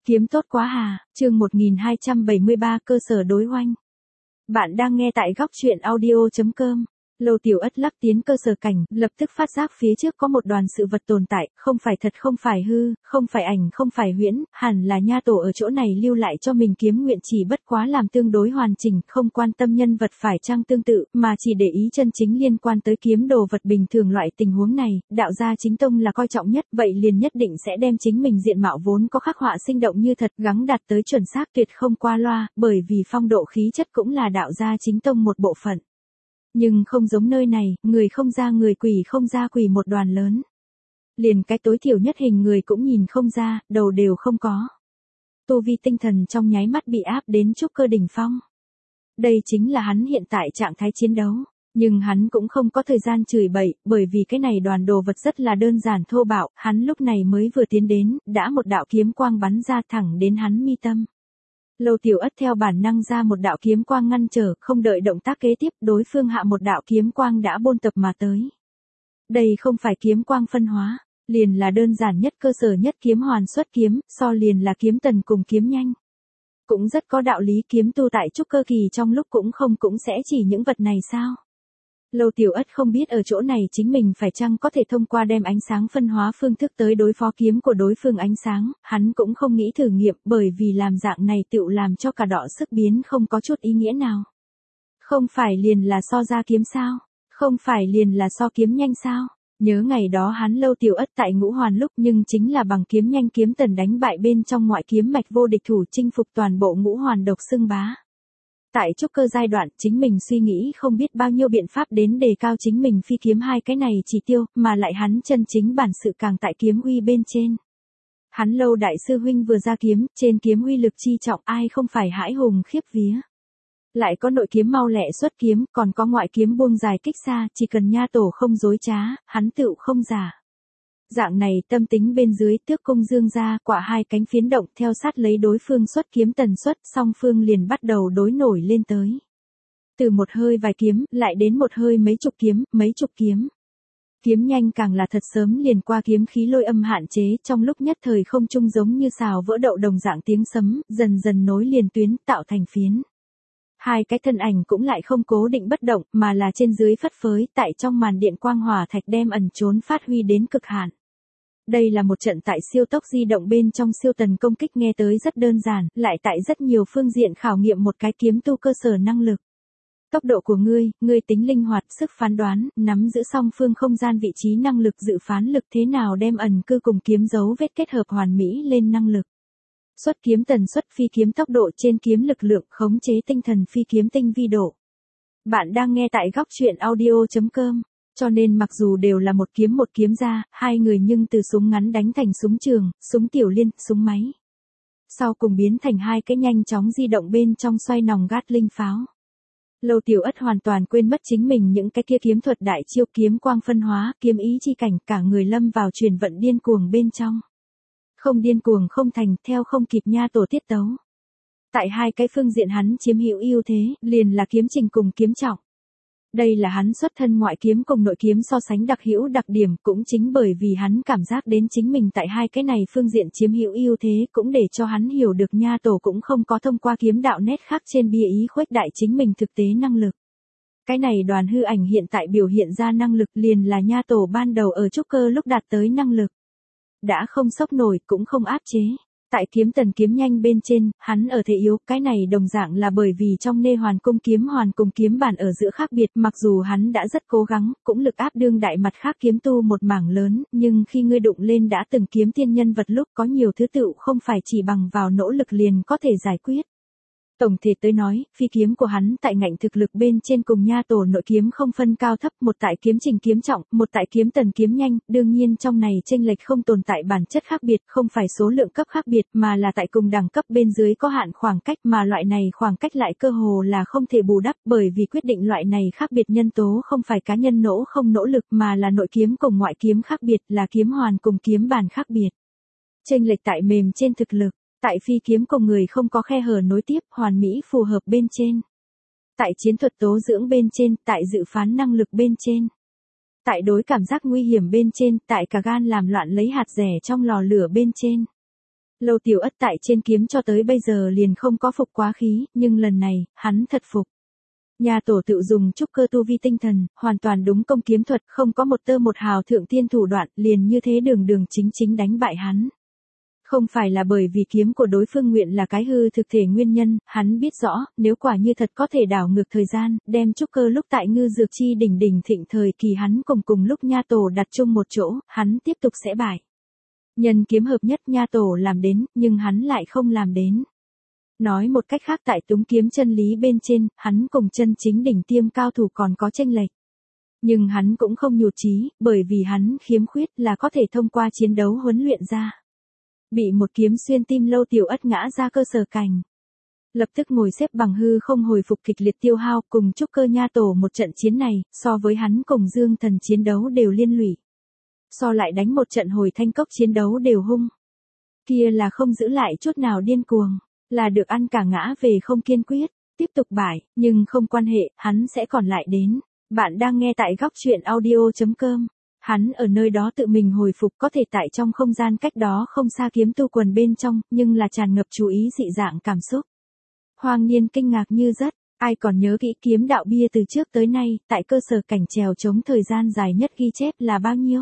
Kiếm tốt quá hà, chương 1273 cơ sở đối hoanh. Bạn đang nghe tại góc truyện audio.com. Lô Tiểu Ất lắc tiến cơ sở cảnh, lập tức phát giác phía trước có một đoàn sự vật tồn tại, không phải thật không phải hư, không phải ảnh không phải huyễn, hẳn là nha tổ ở chỗ này lưu lại cho mình kiếm nguyện chỉ bất quá làm tương đối hoàn chỉnh, không quan tâm nhân vật phải chăng tương tự, mà chỉ để ý chân chính liên quan tới kiếm đồ vật bình thường loại tình huống này, đạo gia chính tông là coi trọng nhất, vậy liền nhất định sẽ đem chính mình diện mạo vốn có khắc họa sinh động như thật, gắng đạt tới chuẩn xác tuyệt không qua loa, bởi vì phong độ khí chất cũng là đạo gia chính tông một bộ phận. Nhưng không giống nơi này, người không ra người quỷ không ra quỷ một đoàn lớn. Liền cái tối thiểu nhất hình người cũng nhìn không ra, đầu đều không có. Tu vi tinh thần trong nháy mắt bị áp đến trúc cơ đỉnh phong. Đây chính là hắn hiện tại trạng thái chiến đấu. Nhưng hắn cũng không có thời gian chửi bậy, bởi vì cái này đoàn đồ vật rất là đơn giản thô bạo, hắn lúc này mới vừa tiến đến, đã một đạo kiếm quang bắn ra thẳng đến hắn mi tâm. Lô Tiểu Ất theo bản năng ra một đạo kiếm quang ngăn trở, không đợi động tác kế tiếp, đối phương hạ một đạo kiếm quang đã bôn tập mà tới. Đây không phải kiếm quang phân hóa, liền là đơn giản nhất cơ sở nhất kiếm hoàn xuất kiếm, so liền là kiếm tần cùng kiếm nhanh. Cũng rất có đạo lý, kiếm tu tại trúc cơ kỳ trong lúc cũng sẽ chỉ những vật này sao? Lô Tiểu Ất không biết ở chỗ này chính mình phải chăng có thể thông qua đem ánh sáng phân hóa phương thức tới đối phó kiếm của đối phương ánh sáng, hắn cũng không nghĩ thử nghiệm bởi vì làm dạng này tựu làm cho cả đọ sức biến không có chút ý nghĩa nào. Không phải liền là so ra kiếm sao? Không phải liền là so kiếm nhanh sao? Nhớ ngày đó hắn Lô Tiểu Ất tại Ngũ Hoàn lúc nhưng chính là bằng kiếm nhanh kiếm tần đánh bại bên trong ngoại kiếm mạch vô địch thủ chinh phục toàn bộ Ngũ Hoàn độc xưng bá. Tại trúc cơ giai đoạn, chính mình suy nghĩ không biết bao nhiêu biện pháp đến đề cao chính mình phi kiếm hai cái này chỉ tiêu, mà lại hắn chân chính bản sự càng tại kiếm uy bên trên. Hắn Lâu đại sư huynh vừa ra kiếm, trên kiếm uy lực chi trọng ai không phải hãi hùng khiếp vía. Lại có nội kiếm mau lẹ xuất kiếm, còn có ngoại kiếm buông dài kích xa, chỉ cần nha tổ không dối trá, hắn tựu không giả. Dạng này tâm tính bên dưới tước cung dương ra, quả hai cánh phiến động theo sát lấy đối phương xuất kiếm tần suất, song phương liền bắt đầu đối nổi lên tới. Từ một hơi vài kiếm, lại đến một hơi mấy chục kiếm. Kiếm nhanh càng là thật sớm liền qua kiếm khí lôi âm hạn chế, trong lúc nhất thời không trung giống như xào vỡ đậu đồng dạng tiếng sấm, dần dần nối liền tuyến, tạo thành phiến. Hai cái thân ảnh cũng lại không cố định bất động, mà là trên dưới phất phới, tại trong màn điện quang hỏa thạch đem ẩn trốn phát huy đến cực hạn. Đây là một trận tại siêu tốc di động bên trong siêu tần công kích nghe tới rất đơn giản, lại tại rất nhiều phương diện khảo nghiệm một cái kiếm tu cơ sở năng lực. Tốc độ của ngươi tính linh hoạt, sức phán đoán, nắm giữ song phương không gian vị trí năng lực dự phán lực thế nào đem ẩn cư cùng kiếm dấu vết kết hợp hoàn mỹ lên năng lực. Xuất kiếm tần suất phi kiếm tốc độ trên kiếm lực lượng khống chế tinh thần phi kiếm tinh vi độ. Bạn đang nghe tại góc truyện audio.com. Cho nên mặc dù đều là một kiếm ra, hai người nhưng từ súng ngắn đánh thành súng trường, súng tiểu liên, súng máy. Sau cùng biến thành hai cái nhanh chóng di động bên trong xoay nòng gát linh pháo. Lô Tiểu Ất hoàn toàn quên mất chính mình những cái kia kiếm thuật đại chiêu kiếm quang phân hóa, kiếm ý chi cảnh, cả người lâm vào truyền vận điên cuồng bên trong. Không điên cuồng không thành, theo không kịp nha tổ tiết tấu. Tại hai cái phương diện hắn chiếm hữu ưu thế, liền là kiếm trình cùng kiếm trọng. Đây là hắn xuất thân ngoại kiếm cùng nội kiếm so sánh đặc hữu đặc điểm, cũng chính bởi vì hắn cảm giác đến chính mình tại hai cái này phương diện chiếm hữu ưu thế, cũng để cho hắn hiểu được nha tổ cũng không có thông qua kiếm đạo nét khác trên bia ý khuếch đại chính mình thực tế năng lực. Cái này đoàn hư ảnh hiện tại biểu hiện ra năng lực liền là nha tổ ban đầu ở trúc cơ lúc đạt tới năng lực. Đã không sốc nổi cũng không áp chế. Tại kiếm tần kiếm nhanh bên trên, hắn ở thế yếu, cái này đồng dạng là bởi vì trong nê hoàn cùng kiếm bản ở giữa khác biệt, mặc dù hắn đã rất cố gắng, cũng lực áp đương đại mặt khác kiếm tu một mảng lớn, nhưng khi ngươi đụng lên đã từng kiếm tiên nhân vật lúc có nhiều thứ tựu không phải chỉ bằng vào nỗ lực liền có thể giải quyết. Tổng thể tới nói, phi kiếm của hắn tại ngạnh thực lực bên trên cùng nha tổ nội kiếm không phân cao thấp, một tại kiếm trình kiếm trọng, một tại kiếm tần kiếm nhanh, đương nhiên trong này chênh lệch không tồn tại bản chất khác biệt, không phải số lượng cấp khác biệt mà là tại cùng đẳng cấp bên dưới có hạn khoảng cách, mà loại này khoảng cách lại cơ hồ là không thể bù đắp, bởi vì quyết định loại này khác biệt nhân tố không phải cá nhân không nỗ lực mà là nội kiếm cùng ngoại kiếm khác biệt, là kiếm hoàn cùng kiếm bản khác biệt. Chênh lệch tại mềm trên thực lực. Tại phi kiếm cùng người không có khe hở nối tiếp, hoàn mỹ phù hợp bên trên. Tại chiến thuật tố dưỡng bên trên, tại dự phán năng lực bên trên. Tại đối cảm giác nguy hiểm bên trên, tại cả gan làm loạn lấy hạt rẻ trong lò lửa bên trên. Lâu Tiểu Ất tại trên kiếm cho tới bây giờ liền không có phục quá khí, nhưng lần này, hắn thật phục. Nhà tổ tự dùng trúc cơ tu vi tinh thần, hoàn toàn đúng công kiếm thuật, không có một tơ một hào thượng tiên thủ đoạn, liền như thế đường đường chính chính đánh bại hắn. Không phải là bởi vì kiếm của đối phương nguyện là cái hư thực thể nguyên nhân, hắn biết rõ, nếu quả như thật có thể đảo ngược thời gian, đem trúc cơ lúc tại ngư dược chi đỉnh đỉnh thịnh thời kỳ hắn cùng lúc nha tổ đặt chung một chỗ, hắn tiếp tục sẽ bại. Nhân kiếm hợp nhất nha tổ làm đến, nhưng hắn lại không làm đến. Nói một cách khác tại túng kiếm chân lý bên trên, hắn cùng chân chính đỉnh tiêm cao thủ còn có chênh lệch. Nhưng hắn cũng không nhụt chí, bởi vì hắn khiếm khuyết là có thể thông qua chiến đấu huấn luyện ra. Bị một kiếm xuyên tim Lâu Tiểu Ất ngã ra cơ sở cảnh. Lập tức ngồi xếp bằng hư không hồi phục kịch liệt tiêu hao cùng trúc cơ nha tổ một trận chiến này, so với hắn cùng Dương Thần chiến đấu đều liên lụy. So lại đánh một trận hồi thanh cốc chiến đấu đều hung. Kia là không giữ lại chút nào điên cuồng, là được ăn cả ngã về không kiên quyết, tiếp tục bại, nhưng không quan hệ, hắn sẽ còn lại đến. Bạn đang nghe tại góc truyện audio.com. Hắn ở nơi đó tự mình hồi phục có thể tại trong không gian cách đó không xa kiếm tu quần bên trong, nhưng là tràn ngập chú ý dị dạng cảm xúc. Hoàng Niên kinh ngạc như rất, ai còn nhớ kỹ kiếm đạo bia từ trước tới nay, tại cơ sở cảnh trèo chống thời gian dài nhất ghi chép là bao nhiêu?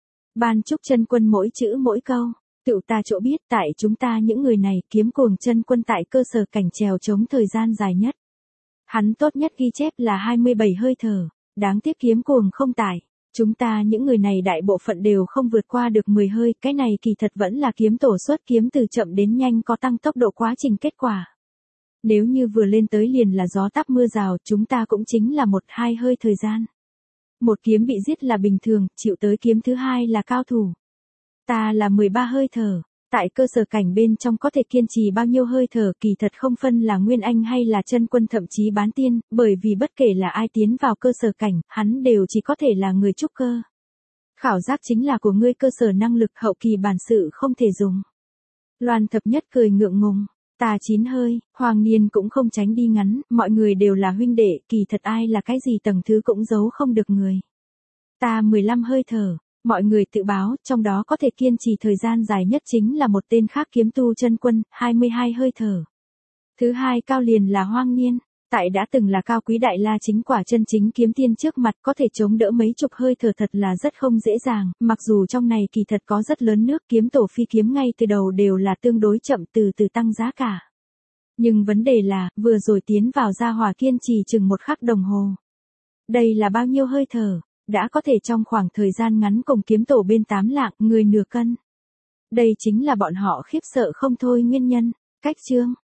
Ban Trúc Chân Quân mỗi chữ mỗi câu, tự ta chỗ biết tại chúng ta những người này kiếm cuồng chân quân tại cơ sở cảnh trèo chống thời gian dài nhất. Hắn tốt nhất ghi chép là 27 hơi thở, đáng tiếc kiếm cuồng không tải. Chúng ta những người này đại bộ phận đều không vượt qua được 10 hơi, cái này kỳ thật vẫn là kiếm tổ xuất kiếm từ chậm đến nhanh có tăng tốc độ quá trình kết quả. Nếu như vừa lên tới liền là gió táp mưa rào, chúng ta cũng chính là 1-2 hơi thời gian. Một kiếm bị giết là bình thường, chịu tới kiếm thứ hai là cao thủ. Ta là 13 hơi thở, tại cơ sở cảnh bên trong có thể kiên trì bao nhiêu hơi thở kỳ thật không phân là nguyên anh hay là chân quân thậm chí bán tiên, bởi vì bất kể là ai tiến vào cơ sở cảnh, hắn đều chỉ có thể là người trúc cơ. Khảo giác chính là của ngươi cơ sở năng lực hậu kỳ bản sự không thể dùng. Loan Thập Nhất cười ngượng ngùng, ta 9 hơi, Hoàng Niên cũng không tránh đi ngắn, mọi người đều là huynh đệ, kỳ thật ai là cái gì tầng thứ cũng giấu không được người. Ta 15 hơi thở. Mọi người tự báo, trong đó có thể kiên trì thời gian dài nhất chính là một tên khác kiếm tu chân quân, 22 hơi thở. Thứ hai cao liền là Hoang Niên, tại đã từng là cao quý đại la chính quả chân chính kiếm tiên trước mặt có thể chống đỡ mấy chục hơi thở thật là rất không dễ dàng, mặc dù trong này kỳ thật có rất lớn nước kiếm tổ phi kiếm ngay từ đầu đều là tương đối chậm từ từ tăng giá cả. Nhưng vấn đề là, vừa rồi tiến vào gia hỏa kiên trì chừng 1 khắc đồng hồ. Đây là bao nhiêu hơi thở? Đã có thể trong khoảng thời gian ngắn cùng kiếm tổ bên 8 lạng, người nửa cân. Đây chính là bọn họ khiếp sợ không thôi nguyên nhân. Cách chương